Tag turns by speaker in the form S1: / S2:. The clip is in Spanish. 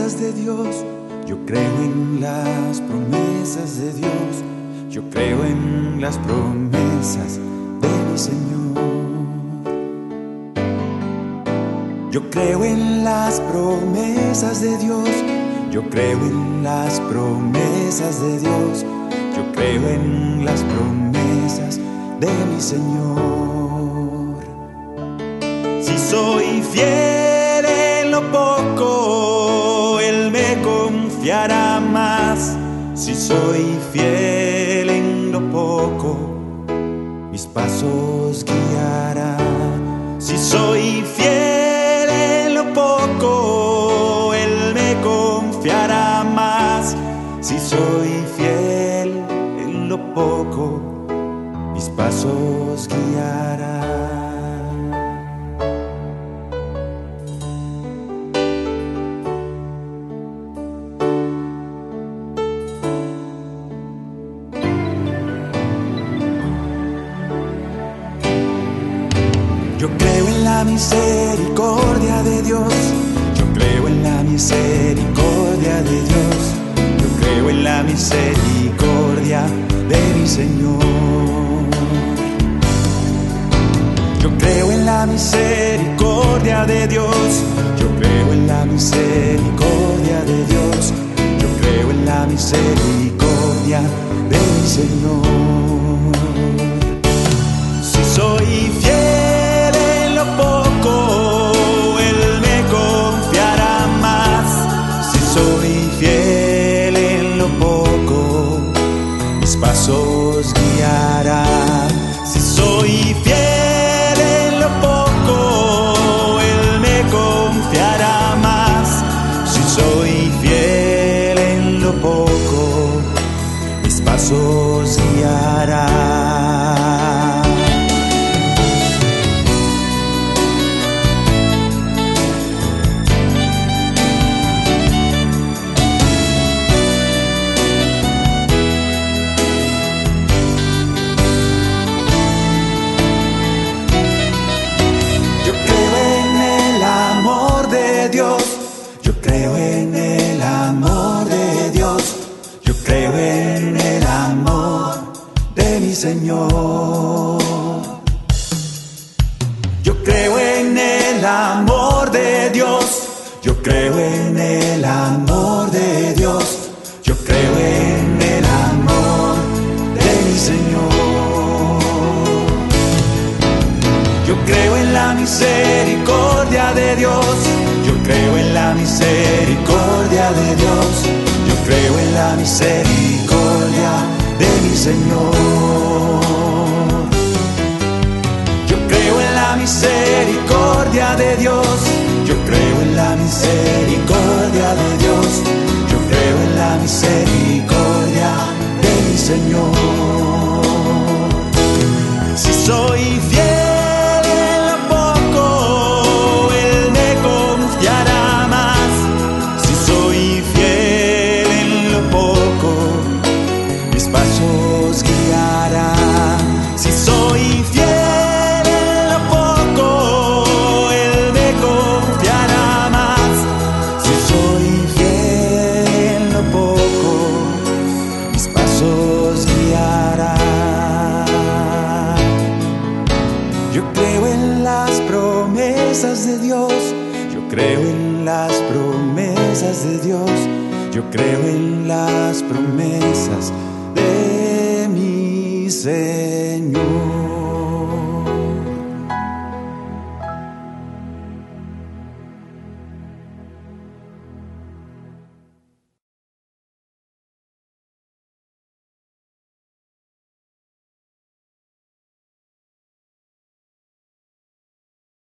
S1: promesas de Dios, yo creo en las promesas de Dios, yo creo en las promesas de mi Señor. Yo creo en las promesas de Dios, yo creo en las promesas de Dios, yo creo en las promesas de mi Señor. Si soy fiel en lo poco, Él me confiará más. Si soy fiel en lo poco, mis pasos guiará. Si soy fiel en lo poco, Él me confiará más. Si soy fiel en lo poco, mis pasos guiará. Yo creo en la misericordia de Dios, yo creo en la misericordia de Dios, yo creo en la misericordia de mi Señor. Yo creo en la misericordia de Dios, yo creo en la misericordia de Dios, yo creo en la misericordia de mi Señor. Si soy fiel en lo poco, Él me confiará más. Si soy fiel en lo poco, mis pasos guiará. Si soy fiel en lo poco, Él me confiará más. Si soy fiel en lo poco, mis pasos guiará. Yo creo en el amor de Dios, yo creo en el amor de mi Señor. Yo creo en el amor de Dios, yo creo en el amor de Dios, yo creo en el amor de mi Señor. Yo creo en la misericordia de Dios, yo creo en la misericordia de Dios, yo creo en la misericordia de mi Señor. Yo creo en la misericordia de Dios, yo creo en la misericordia de Dios, yo creo en la misericordia de mi Señor. Si soy fiel en lo poco, Él me confiará más. Si soy fiel en lo poco, mis pasos guiará. Si soy fiel en lo poco, Él me confiará más. Si soy fiel en lo poco, mis pasos guiará. Yo creo en las promesas de Dios, yo creo en las promesas de Dios, yo creo en las promesas de mi Señor.